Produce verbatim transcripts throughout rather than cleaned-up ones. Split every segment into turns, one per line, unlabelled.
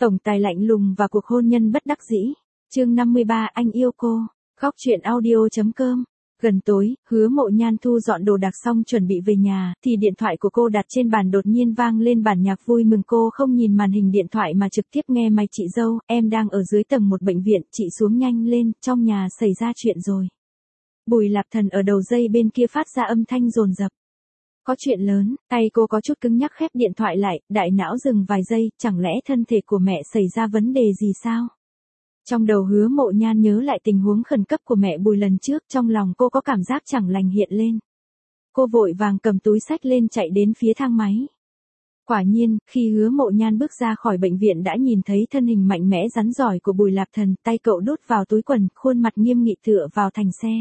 Tổng tài lạnh lùng và cuộc hôn nhân bất đắc dĩ. Chương năm mươi ba anh yêu cô. Góc truyện audio chấm com. Gần tối, Hứa Mộ Nhan thu dọn đồ đạc xong chuẩn bị về nhà, thì điện thoại của cô đặt trên bàn đột nhiên vang lên bản nhạc vui mừng. Cô không nhìn màn hình điện thoại mà trực tiếp nghe máy. Chị dâu, em đang ở dưới tầng một bệnh viện, chị xuống nhanh lên, trong nhà xảy ra chuyện rồi. Bùi Lạp Thần ở đầu dây bên kia phát ra âm thanh dồn dập. Có chuyện lớn, tay cô có chút cứng nhắc khép điện thoại lại, đại não dừng vài giây, chẳng lẽ thân thể của mẹ xảy ra vấn đề gì sao? Trong đầu Hứa Mộ Nhan nhớ lại tình huống khẩn cấp của mẹ Bùi lần trước, trong lòng cô có cảm giác chẳng lành hiện lên. Cô vội vàng cầm túi xách lên chạy đến phía thang máy. Quả nhiên, khi Hứa Mộ Nhan bước ra khỏi bệnh viện đã nhìn thấy thân hình mạnh mẽ rắn giỏi của Bùi Lạp Thần, tay cậu đút vào túi quần, khuôn mặt nghiêm nghị tựa vào thành xe.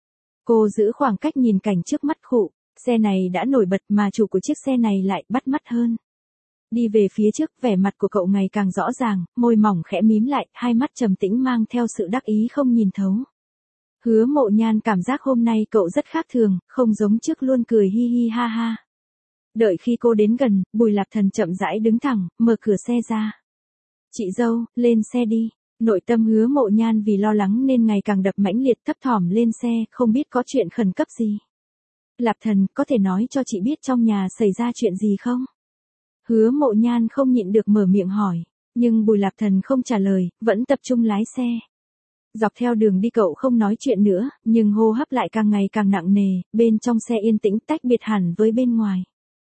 Cô giữ khoảng cách nhìn cảnh trước mắt khụ. Xe này đã nổi bật mà chủ của chiếc xe này lại bắt mắt hơn. Đi về phía trước, vẻ mặt của cậu ngày càng rõ ràng, môi mỏng khẽ mím lại, hai mắt trầm tĩnh mang theo sự đắc ý không nhìn thấu. Hứa Mộ Nhan cảm giác hôm nay cậu rất khác thường, không giống trước luôn cười hi hi ha ha. Đợi khi cô đến gần, Bùi Lạp Thần chậm rãi đứng thẳng, mở cửa xe ra. Chị dâu, lên xe đi. Nội tâm Hứa Mộ Nhan vì lo lắng nên ngày càng đập mãnh liệt, thấp thỏm lên xe, không biết có chuyện khẩn cấp gì. Lạp Thần, có thể nói cho chị biết trong nhà xảy ra chuyện gì không? Hứa Mộ Nhan không nhịn được mở miệng hỏi, nhưng Bùi Lạp Thần không trả lời, vẫn tập trung lái xe. Dọc theo đường đi cậu không nói chuyện nữa, nhưng hô hấp lại càng ngày càng nặng nề, bên trong xe yên tĩnh tách biệt hẳn với bên ngoài.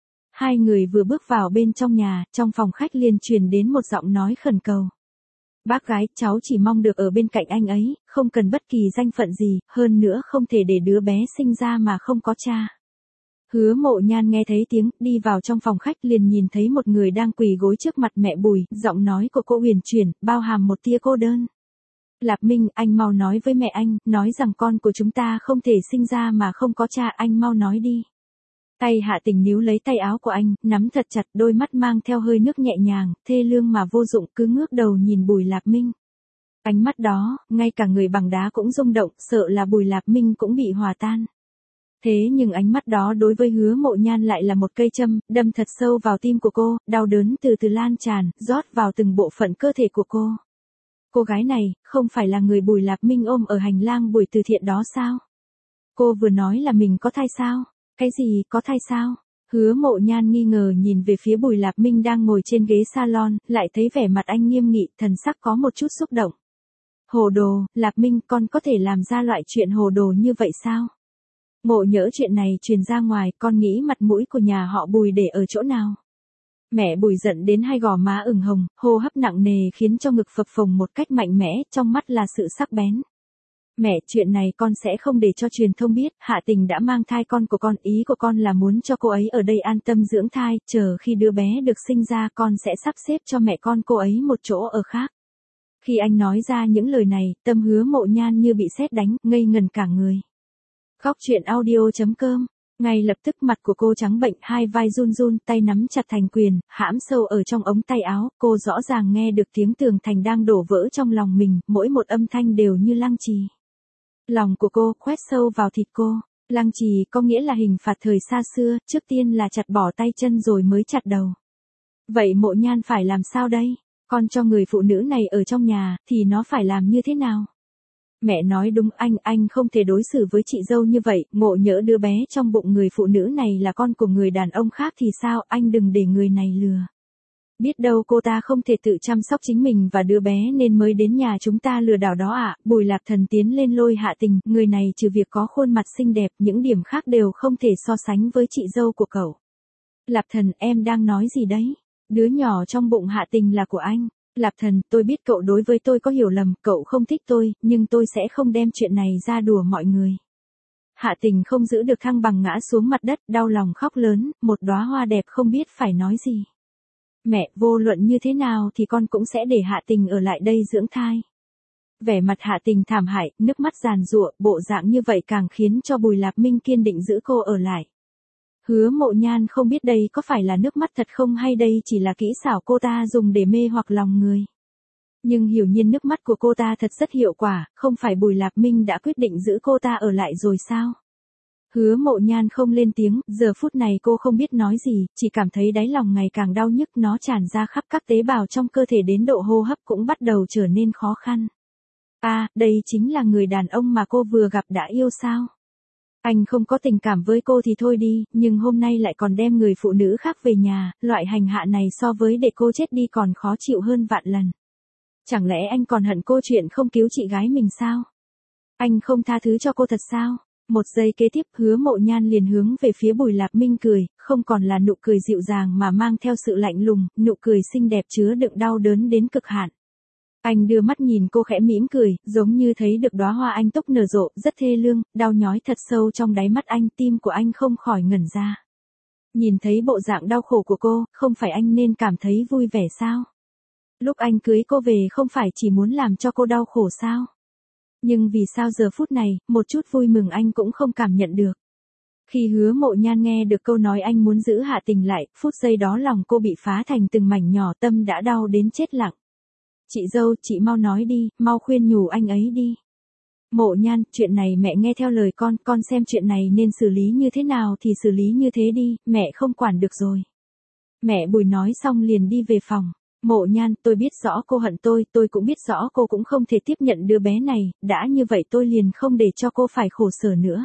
Hai người vừa bước vào bên trong nhà, trong phòng khách liền truyền đến một giọng nói khẩn cầu. Bác gái, cháu chỉ mong được ở bên cạnh anh ấy, không cần bất kỳ danh phận gì, hơn nữa không thể để đứa bé sinh ra mà không có cha. Hứa Mộ Nhan nghe thấy tiếng, đi vào trong phòng khách liền nhìn thấy một người đang quỳ gối trước mặt mẹ Bùi, giọng nói của cô huyền chuyển, bao hàm một tia cô đơn. Lạp Minh, anh mau nói với mẹ anh, nói rằng con của chúng ta không thể sinh ra mà không có cha, anh mau nói đi. Tay Hạ Tình níu lấy tay áo của anh, nắm thật chặt, đôi mắt mang theo hơi nước nhẹ nhàng, thê lương mà vô dụng, cứ ngước đầu nhìn Bùi Lạp Minh. Ánh mắt đó, ngay cả người bằng đá cũng rung động, sợ là Bùi Lạp Minh cũng bị hòa tan. Thế nhưng ánh mắt đó đối với Hứa Mộ Nhan lại là một cây châm, đâm thật sâu vào tim của cô, đau đớn từ từ lan tràn, rót vào từng bộ phận cơ thể của cô. Cô gái này, không phải là người Bùi Lạp Minh ôm ở hành lang buổi từ thiện đó sao? Cô vừa nói là mình có thai sao? Cái gì, có thai sao? Hứa Mộ Nhan nghi ngờ nhìn về phía Bùi Lạp Minh đang ngồi trên ghế salon, lại thấy vẻ mặt anh nghiêm nghị, thần sắc có một chút xúc động. Hồ đồ, Lạp Minh, con có thể làm ra loại chuyện hồ đồ như vậy sao? Ngộ nhỡ chuyện này truyền ra ngoài, con nghĩ mặt mũi của nhà họ Bùi để ở chỗ nào? Mẹ Bùi giận đến hai gò má ửng hồng, hô hấp nặng nề khiến cho ngực phập phồng một cách mạnh mẽ, trong mắt là sự sắc bén. Mẹ, chuyện này con sẽ không để cho truyền thông biết, Hạ Tình đã mang thai con của con, ý của con là muốn cho cô ấy ở đây an tâm dưỡng thai, chờ khi đứa bé được sinh ra con sẽ sắp xếp cho mẹ con cô ấy một chỗ ở khác. Khi anh nói ra những lời này, tâm Hứa Mộ Nhan như bị sét đánh, ngây ngần cả người. Góc truyện audio chấm com. Ngay lập tức mặt của cô trắng bệnh, hai vai run run, tay nắm chặt thành quyền, hãm sâu ở trong ống tay áo, cô rõ ràng nghe được tiếng tường thành đang đổ vỡ trong lòng mình, mỗi một âm thanh đều như lăng trì. Lòng của cô khoét sâu vào thịt cô, lăng trì có nghĩa là hình phạt thời xa xưa, trước tiên là chặt bỏ tay chân rồi mới chặt đầu. Vậy Mộ Nhan phải làm sao đây? Con cho người phụ nữ này ở trong nhà, thì nó phải làm như thế nào? Mẹ nói đúng, anh, anh không thể đối xử với chị dâu như vậy, ngộ nhỡ đứa bé trong bụng người phụ nữ này là con của người đàn ông khác thì sao, anh đừng để người này lừa. Biết đâu cô ta không thể tự chăm sóc chính mình và đứa bé nên mới đến nhà chúng ta lừa đảo đó ạ. À. Bùi Lạp Thần tiến lên lôi Hạ Tình, người này trừ việc có khuôn mặt xinh đẹp, những điểm khác đều không thể so sánh với chị dâu của cậu. Lạp Thần, em đang nói gì đấy? Đứa nhỏ trong bụng Hạ Tình là của anh. Lạp Thần, tôi biết cậu đối với tôi có hiểu lầm, cậu không thích tôi, nhưng tôi sẽ không đem chuyện này ra đùa mọi người. Hạ Tình không giữ được thăng bằng ngã xuống mặt đất, đau lòng khóc lớn, một đóa hoa đẹp không biết phải nói gì. Mẹ, vô luận như thế nào thì con cũng sẽ để Hạ Tình ở lại đây dưỡng thai. Vẻ mặt Hạ Tình thảm hại, nước mắt giàn giụa, bộ dạng như vậy càng khiến cho Bùi Lạp Minh kiên định giữ cô ở lại. Hứa Mộ Nhan không biết đây có phải là nước mắt thật không hay đây chỉ là kỹ xảo cô ta dùng để mê hoặc lòng người. Nhưng hiển nhiên nước mắt của cô ta thật rất hiệu quả, không phải Bùi Lạp Minh đã quyết định giữ cô ta ở lại rồi sao? Hứa Mộ Nhan không lên tiếng, giờ phút này cô không biết nói gì, chỉ cảm thấy đáy lòng ngày càng đau nhức, nó tràn ra khắp các tế bào trong cơ thể đến độ hô hấp cũng bắt đầu trở nên khó khăn. À, đây chính là người đàn ông mà cô vừa gặp đã yêu sao? Anh không có tình cảm với cô thì thôi đi, nhưng hôm nay lại còn đem người phụ nữ khác về nhà, loại hành hạ này so với để cô chết đi còn khó chịu hơn vạn lần. Chẳng lẽ anh còn hận cô chuyện không cứu chị gái mình sao? Anh không tha thứ cho cô thật sao? Một giây kế tiếp Hứa Mộ Nhan liền hướng về phía Bùi Lạp Minh cười, không còn là nụ cười dịu dàng mà mang theo sự lạnh lùng, nụ cười xinh đẹp chứa đựng đau đớn đến cực hạn. Anh đưa mắt nhìn cô khẽ mỉm cười, giống như thấy được đóa hoa anh túc nở rộ, rất thê lương, đau nhói thật sâu trong đáy mắt anh, tim của anh không khỏi ngẩn ra. Nhìn thấy bộ dạng đau khổ của cô, không phải anh nên cảm thấy vui vẻ sao? Lúc anh cưới cô về không phải chỉ muốn làm cho cô đau khổ sao? Nhưng vì sao giờ phút này, một chút vui mừng anh cũng không cảm nhận được. Khi Hứa Mộ Nhan nghe được câu nói anh muốn giữ Hạ Tình lại, phút giây đó lòng cô bị phá thành từng mảnh nhỏ, tâm đã đau đến chết lặng. Chị dâu, chị mau nói đi, mau khuyên nhủ anh ấy đi. Mộ Nhan, chuyện này mẹ nghe theo lời con, con xem chuyện này nên xử lý như thế nào thì xử lý như thế đi, mẹ không quản được rồi. Mẹ Bùi nói xong liền đi về phòng. Mộ Nhan, tôi biết rõ cô hận tôi, tôi cũng biết rõ cô cũng không thể tiếp nhận đứa bé này, đã như vậy tôi liền không để cho cô phải khổ sở nữa.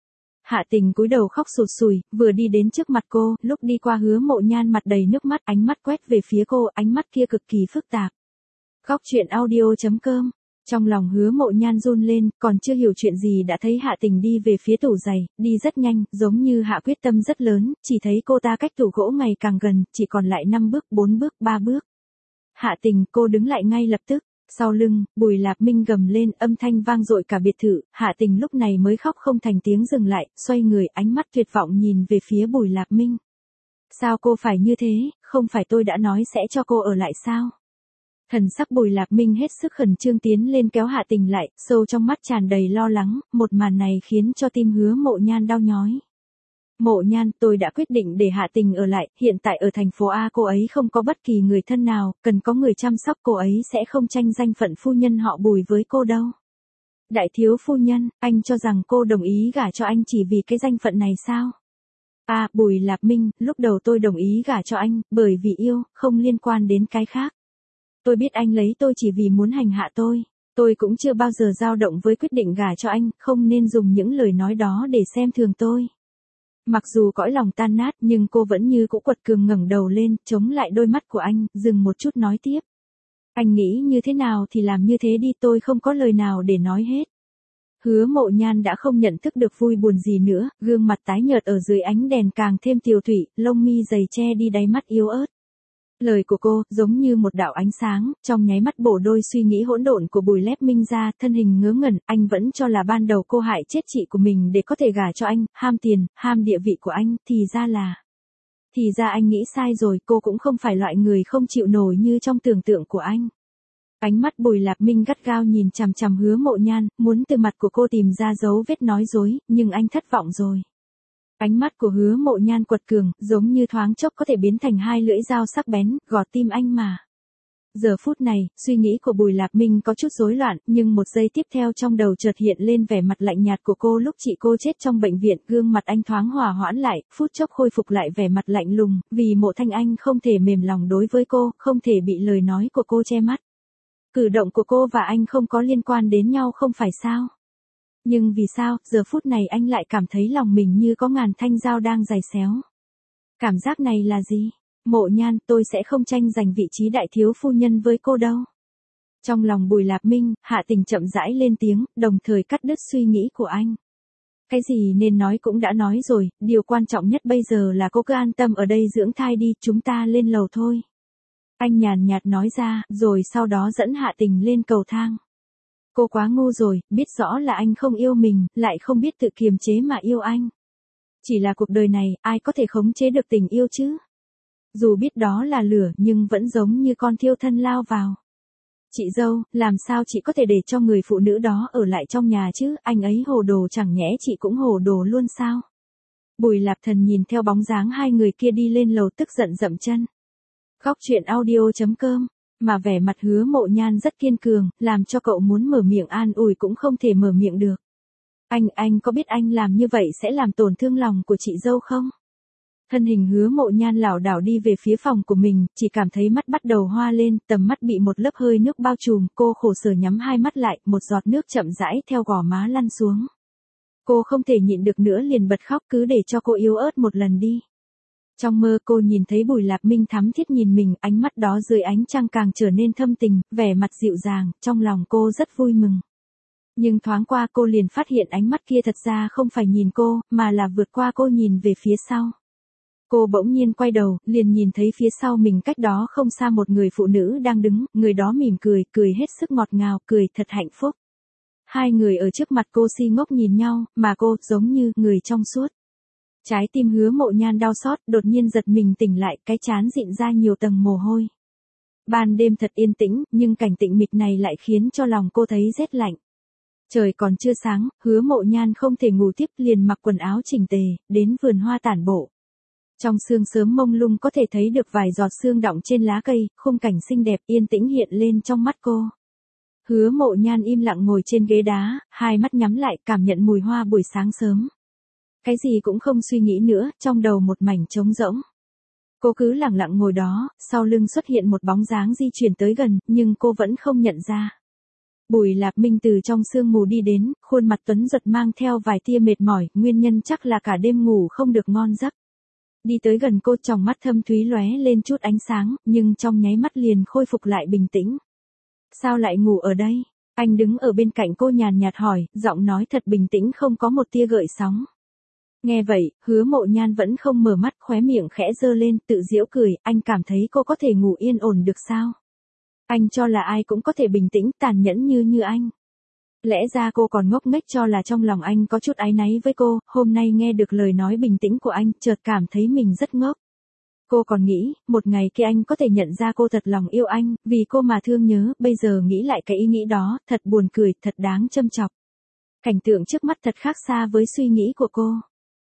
Hạ Tình cúi đầu khóc sụt sùi, vừa đi đến trước mặt cô, lúc đi qua Hứa Mộ Nhan mặt đầy nước mắt, ánh mắt quét về phía cô, ánh mắt kia cực kỳ phức tạp. Góc truyện audio chấm com. Trong lòng Hứa Mộ Nhan run lên, còn chưa hiểu chuyện gì đã thấy Hạ Tình đi về phía tủ giày, đi rất nhanh, giống như hạ quyết tâm rất lớn, chỉ thấy cô ta cách tủ gỗ ngày càng gần, chỉ còn lại năm bước, bốn bước, ba bước. Hạ Tình, cô đứng lại ngay lập tức. Sau lưng, Bùi Lạp Minh gầm lên, âm thanh vang dội cả biệt thự, Hạ Tình lúc này mới khóc không thành tiếng dừng lại, xoay người, ánh mắt tuyệt vọng nhìn về phía Bùi Lạp Minh. Sao cô phải như thế, không phải tôi đã nói sẽ cho cô ở lại sao? Thần sắc Bùi Lạp Minh hết sức khẩn trương tiến lên kéo Hạ Tình lại, sâu trong mắt tràn đầy lo lắng, một màn này khiến cho tim Hứa Mộ Nhan đau nhói. Mộ Nhan, tôi đã quyết định để Hạ Tình ở lại, hiện tại ở thành phố A cô ấy không có bất kỳ người thân nào, cần có người chăm sóc cô ấy sẽ không tranh danh phận phu nhân họ Bùi với cô đâu. Đại thiếu phu nhân, anh cho rằng cô đồng ý gả cho anh chỉ vì cái danh phận này sao? À, Bùi Lạp Minh, lúc đầu tôi đồng ý gả cho anh, bởi vì yêu, không liên quan đến cái khác. Tôi biết anh lấy tôi chỉ vì muốn hành hạ tôi. Tôi cũng chưa bao giờ dao động với quyết định gả cho anh, không nên dùng những lời nói đó để xem thường tôi. Mặc dù cõi lòng tan nát nhưng cô vẫn như cũ quật cường ngẩng đầu lên, chống lại đôi mắt của anh, dừng một chút nói tiếp. Anh nghĩ như thế nào thì làm như thế đi, tôi không có lời nào để nói hết. Hứa Mộ Nhan đã không nhận thức được vui buồn gì nữa, gương mặt tái nhợt ở dưới ánh đèn càng thêm tiều tụy, lông mi dày che đi đáy mắt yếu ớt. Lời của cô, giống như một đạo ánh sáng, trong nháy mắt bổ đôi suy nghĩ hỗn độn của Bùi Lép Minh ra, thân hình ngớ ngẩn, anh vẫn cho là ban đầu cô hại chết chị của mình để có thể gả cho anh, ham tiền, ham địa vị của anh, thì ra là... Thì ra anh nghĩ sai rồi, cô cũng không phải loại người không chịu nổi như trong tưởng tượng của anh. Ánh mắt Bùi Lạp Minh gắt gao nhìn chằm chằm Hứa Mộ Nhan, muốn từ mặt của cô tìm ra dấu vết nói dối, nhưng anh thất vọng rồi. Ánh mắt của Hứa Mộ Nhan quật cường, giống như thoáng chốc có thể biến thành hai lưỡi dao sắc bén, gọt tim anh mà. Giờ phút này, suy nghĩ của Bùi Lạp Minh có chút rối loạn, nhưng một giây tiếp theo trong đầu chợt hiện lên vẻ mặt lạnh nhạt của cô lúc chị cô chết trong bệnh viện, gương mặt anh thoáng hòa hoãn lại, phút chốc khôi phục lại vẻ mặt lạnh lùng, vì Mộ Thanh Anh không thể mềm lòng đối với cô, không thể bị lời nói của cô che mắt. Cử động của cô và anh không có liên quan đến nhau không phải sao? Nhưng vì sao, giờ phút này anh lại cảm thấy lòng mình như có ngàn thanh dao đang giày xéo. Cảm giác này là gì? Mộ Nhan, tôi sẽ không tranh giành vị trí đại thiếu phu nhân với cô đâu. Trong lòng Bùi Lạp Minh, Hạ Tình chậm rãi lên tiếng, đồng thời cắt đứt suy nghĩ của anh. Cái gì nên nói cũng đã nói rồi, điều quan trọng nhất bây giờ là cô cứ an tâm ở đây dưỡng thai đi, chúng ta lên lầu thôi. Anh nhàn nhạt nói ra, rồi sau đó dẫn Hạ Tình lên cầu thang. Cô quá ngu rồi, biết rõ là anh không yêu mình, lại không biết tự kiềm chế mà yêu anh. Chỉ là cuộc đời này, ai có thể khống chế được tình yêu chứ? Dù biết đó là lửa nhưng vẫn giống như con thiêu thân lao vào. Chị dâu, làm sao chị có thể để cho người phụ nữ đó ở lại trong nhà chứ, anh ấy hồ đồ chẳng nhẽ chị cũng hồ đồ luôn sao? Bùi Lạp Thần nhìn theo bóng dáng hai người kia đi lên lầu tức giận dậm chân. Góc truyện audio chấm com. Mà vẻ mặt Hứa Mộ Nhan rất kiên cường, làm cho cậu muốn mở miệng an ủi cũng không thể mở miệng được. Anh, anh có biết anh làm như vậy sẽ làm tổn thương lòng của chị dâu không? Thân hình Hứa Mộ Nhan lảo đảo đi về phía phòng của mình, chỉ cảm thấy mắt bắt đầu hoa lên, tầm mắt bị một lớp hơi nước bao trùm, cô khổ sở nhắm hai mắt lại, một giọt nước chậm rãi theo gò má lăn xuống. Cô không thể nhịn được nữa liền bật khóc, cứ để cho cô yếu ớt một lần đi. Trong mơ cô nhìn thấy Bùi Lạp Minh thắm thiết nhìn mình, ánh mắt đó dưới ánh trăng càng trở nên thâm tình, vẻ mặt dịu dàng, trong lòng cô rất vui mừng. Nhưng thoáng qua cô liền phát hiện ánh mắt kia thật ra không phải nhìn cô, mà là vượt qua cô nhìn về phía sau. Cô bỗng nhiên quay đầu, liền nhìn thấy phía sau mình cách đó không xa một người phụ nữ đang đứng, người đó mỉm cười, cười hết sức ngọt ngào, cười thật hạnh phúc. Hai người ở trước mặt cô si ngốc nhìn nhau, mà cô, giống như, người trong suốt. Trái tim Hứa Mộ Nhan đau xót, đột nhiên giật mình tỉnh lại, cái trán dịn ra nhiều tầng mồ hôi. Ban đêm thật yên tĩnh, nhưng cảnh tĩnh mịch này lại khiến cho lòng cô thấy rét lạnh. Trời còn chưa sáng, Hứa Mộ Nhan không thể ngủ tiếp, liền mặc quần áo chỉnh tề, đến vườn hoa tản bộ. Trong sương sớm mông lung có thể thấy được vài giọt sương đọng trên lá cây, khung cảnh xinh đẹp yên tĩnh hiện lên trong mắt cô. Hứa Mộ Nhan im lặng ngồi trên ghế đá, hai mắt nhắm lại, cảm nhận mùi hoa buổi sáng sớm. Cái gì cũng không suy nghĩ nữa, trong đầu một mảnh trống rỗng. Cô cứ lặng lặng ngồi đó, sau lưng xuất hiện một bóng dáng di chuyển tới gần, nhưng cô vẫn không nhận ra. Bùi Lạp Minh từ trong sương mù đi đến, khuôn mặt tuấn giật mang theo vài tia mệt mỏi, nguyên nhân chắc là cả đêm ngủ không được ngon giấc. Đi tới gần cô, tròng mắt thâm thúy lóe lên chút ánh sáng, nhưng trong nháy mắt liền khôi phục lại bình tĩnh. Sao lại ngủ ở đây? Anh đứng ở bên cạnh cô nhàn nhạt hỏi, giọng nói thật bình tĩnh không có một tia gợn sóng. Nghe vậy, Hứa Mộ Nhan vẫn không mở mắt, khóe miệng khẽ giơ lên, tự giễu cười, anh cảm thấy cô có thể ngủ yên ổn được sao? Anh cho là ai cũng có thể bình tĩnh, tàn nhẫn như như anh. Lẽ ra cô còn ngốc nghếch cho là trong lòng anh có chút áy náy với cô, hôm nay nghe được lời nói bình tĩnh của anh, chợt cảm thấy mình rất ngốc. Cô còn nghĩ, một ngày kia anh có thể nhận ra cô thật lòng yêu anh, vì cô mà thương nhớ, bây giờ nghĩ lại cái ý nghĩ đó, thật buồn cười, thật đáng châm chọc. Cảnh tượng trước mắt thật khác xa với suy nghĩ của cô.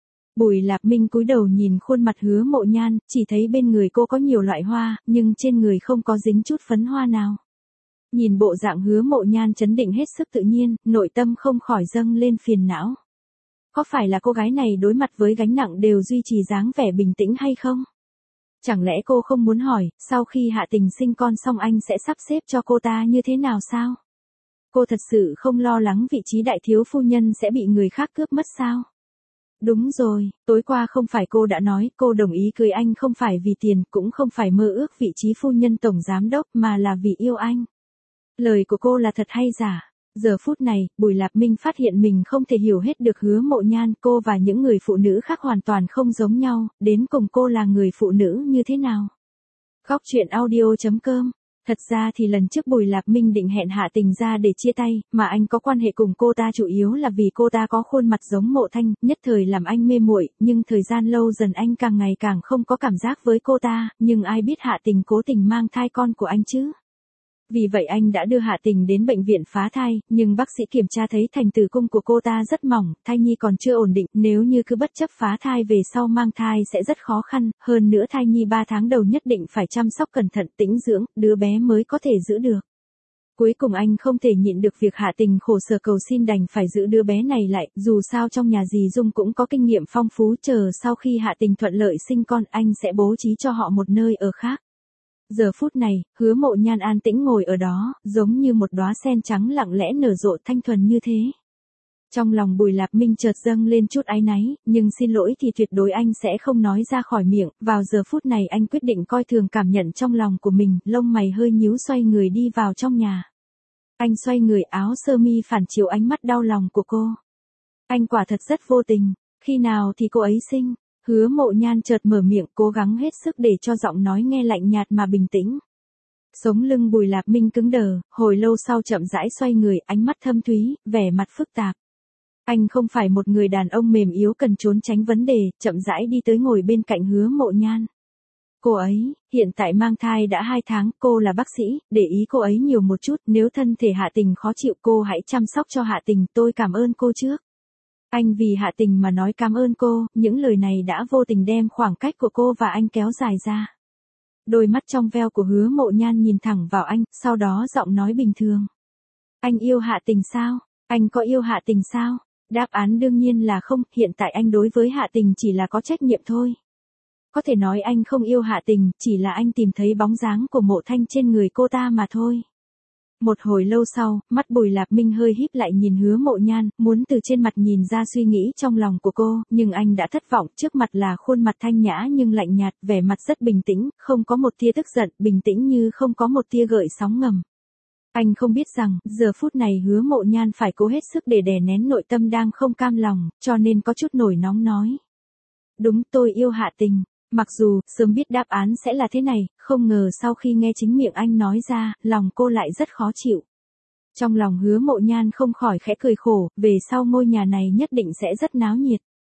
Bùi Lạp Minh cúi đầu nhìn khuôn mặt Hứa Mộ Nhan, chỉ thấy bên người cô có nhiều loại hoa, nhưng trên người không có dính chút phấn hoa nào. Nhìn bộ dạng Hứa Mộ Nhan trấn định hết sức tự nhiên, nội tâm không khỏi dâng lên phiền não. Có phải là cô gái này đối mặt với gánh nặng đều duy trì dáng vẻ bình tĩnh hay không? Chẳng lẽ cô không muốn hỏi, sau khi Hạ Tình sinh con xong anh sẽ sắp xếp cho cô ta như thế nào sao? Cô thật sự không lo lắng vị trí đại thiếu phu nhân sẽ bị người khác cướp mất sao? Đúng rồi, tối qua không phải cô đã nói cô đồng ý cưới anh không phải vì tiền, cũng không phải mơ ước vị trí phu nhân tổng giám đốc mà là vì yêu anh. Lời của cô là thật hay giả? Giờ phút này, Bùi Lạp Minh phát hiện mình không thể hiểu hết được Hứa Mộ Nhan, cô và những người phụ nữ khác hoàn toàn không giống nhau, đến cùng cô là người phụ nữ như thế nào? Góc truyện audio chấm com. Thật ra thì lần trước Bùi Lạp Minh định hẹn Hạ Tình ra để chia tay, mà anh có quan hệ cùng cô ta chủ yếu là vì cô ta có khuôn mặt giống Mộ Thanh, nhất thời làm anh mê muội, nhưng thời gian lâu dần anh càng ngày càng không có cảm giác với cô ta, nhưng ai biết Hạ Tình cố tình mang thai con của anh chứ? Vì vậy anh đã đưa Hạ Tình đến bệnh viện phá thai, nhưng bác sĩ kiểm tra thấy thành tử cung của cô ta rất mỏng, thai nhi còn chưa ổn định, nếu như cứ bất chấp phá thai về sau mang thai sẽ rất khó khăn, hơn nữa thai nhi ba tháng đầu nhất định phải chăm sóc cẩn thận tĩnh dưỡng, đứa bé mới có thể giữ được. Cuối cùng anh không thể nhịn được việc Hạ Tình khổ sở cầu xin đành phải giữ đứa bé này lại, dù sao trong nhà dì Dung cũng có kinh nghiệm phong phú, chờ sau khi Hạ Tình thuận lợi sinh con anh sẽ bố trí cho họ một nơi ở khác. Giờ phút này, Hứa Mộ Nhan an tĩnh ngồi ở đó, giống như một đóa sen trắng lặng lẽ nở rộ thanh thuần như thế. Trong lòng Bùi Lạp Minh chợt dâng lên chút áy náy, nhưng xin lỗi thì tuyệt đối anh sẽ không nói ra khỏi miệng, vào giờ phút này anh quyết định coi thường cảm nhận trong lòng của mình, lông mày hơi nhíu xoay người đi vào trong nhà. Anh xoay người, áo sơ mi phản chiếu ánh mắt đau lòng của cô. Anh quả thật rất vô tình, khi nào thì cô ấy sinh? Hứa Mộ Nhan chợt mở miệng, cố gắng hết sức để cho giọng nói nghe lạnh nhạt mà bình tĩnh. Sống lưng Bùi Lạp Minh cứng đờ, hồi lâu sau chậm rãi xoay người, ánh mắt thâm thúy, vẻ mặt phức tạp. Anh không phải một người đàn ông mềm yếu cần trốn tránh vấn đề, chậm rãi đi tới ngồi bên cạnh Hứa Mộ Nhan. Cô ấy, hiện tại mang thai đã hai tháng, cô là bác sĩ, để ý cô ấy nhiều một chút, nếu thân thể Hạ Tình khó chịu cô hãy chăm sóc cho Hạ Tình, tôi cảm ơn cô trước. Anh vì Hạ Tình mà nói cảm ơn cô, những lời này đã vô tình đem khoảng cách của cô và anh kéo dài ra. Đôi mắt trong veo của Hứa Mộ Nhan nhìn thẳng vào anh, sau đó giọng nói bình thường. Anh yêu Hạ Tình sao? Anh có yêu Hạ Tình sao? Đáp án đương nhiên là không, hiện tại anh đối với Hạ Tình chỉ là có trách nhiệm thôi. Có thể nói anh không yêu Hạ Tình, chỉ là anh tìm thấy bóng dáng của Mộ Thanh trên người cô ta mà thôi. Một hồi lâu sau, mắt Bùi Lạp Minh hơi híp lại nhìn Hứa Mộ Nhan, muốn từ trên mặt nhìn ra suy nghĩ trong lòng của cô, nhưng anh đã thất vọng, trước mặt là khuôn mặt thanh nhã nhưng lạnh nhạt, vẻ mặt rất bình tĩnh, không có một tia tức giận, bình tĩnh như không có một tia gợn sóng ngầm. Anh không biết rằng, giờ phút này Hứa Mộ Nhan phải cố hết sức để đè nén nội tâm đang không cam lòng, cho nên có chút nổi nóng nói. Đúng, tôi yêu Hạ Tình. Mặc dù, sớm biết đáp án sẽ là thế này, không ngờ sau khi nghe chính miệng anh nói ra, lòng cô lại rất khó chịu. Trong lòng Hứa Mộ Nhan không khỏi khẽ cười khổ, về sau ngôi nhà này nhất định sẽ rất náo nhiệt.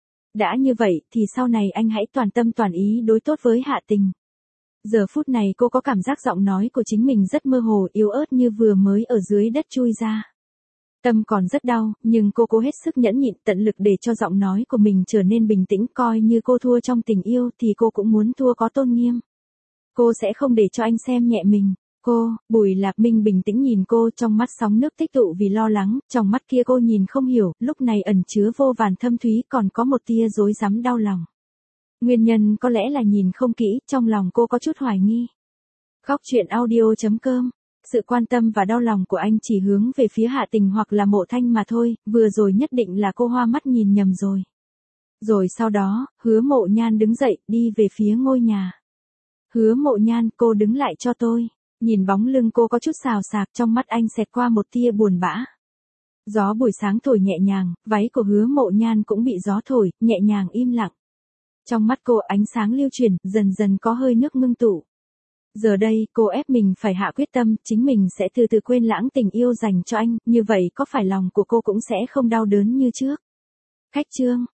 Đã như vậy, thì sau này anh hãy toàn tâm toàn ý đối tốt với Hạ Tình. Giờ phút này cô có cảm giác giọng nói của chính mình rất mơ hồ, yếu ớt như vừa mới ở dưới đất chui ra. Tâm còn rất đau, nhưng cô cố hết sức nhẫn nhịn, tận lực để cho giọng nói của mình trở nên bình tĩnh, coi như cô thua trong tình yêu thì cô cũng muốn thua có tôn nghiêm. Cô sẽ không để cho anh xem nhẹ mình. Cô, Bùi Lạp Minh bình tĩnh nhìn cô, trong mắt sóng nước tích tụ vì lo lắng, trong mắt kia cô nhìn không hiểu, lúc này ẩn chứa vô vàn thâm thúy, còn có một tia rối rắm đau lòng. Nguyên nhân có lẽ là nhìn không kỹ, trong lòng cô có chút hoài nghi. Khóc chuyện audio chấm com. Sự quan tâm và đau lòng của anh chỉ hướng về phía Hạ Tình hoặc là Mộ Thanh mà thôi, vừa rồi nhất định là cô hoa mắt nhìn nhầm rồi. Rồi sau đó, Hứa Mộ Nhan đứng dậy, đi về phía ngôi nhà. Hứa Mộ Nhan, cô đứng lại cho tôi. Nhìn bóng lưng cô có chút xào xạc, trong mắt anh xẹt qua một tia buồn bã. Gió buổi sáng thổi nhẹ nhàng, váy của Hứa Mộ Nhan cũng bị gió thổi, nhẹ nhàng im lặng. Trong mắt cô ánh sáng lưu chuyển, dần dần có hơi nước ngưng tụ. Giờ đây, cô ép mình phải hạ quyết tâm, chính mình sẽ từ từ quên lãng tình yêu dành cho anh, như vậy có phải lòng của cô cũng sẽ không đau đớn như trước. Khách chương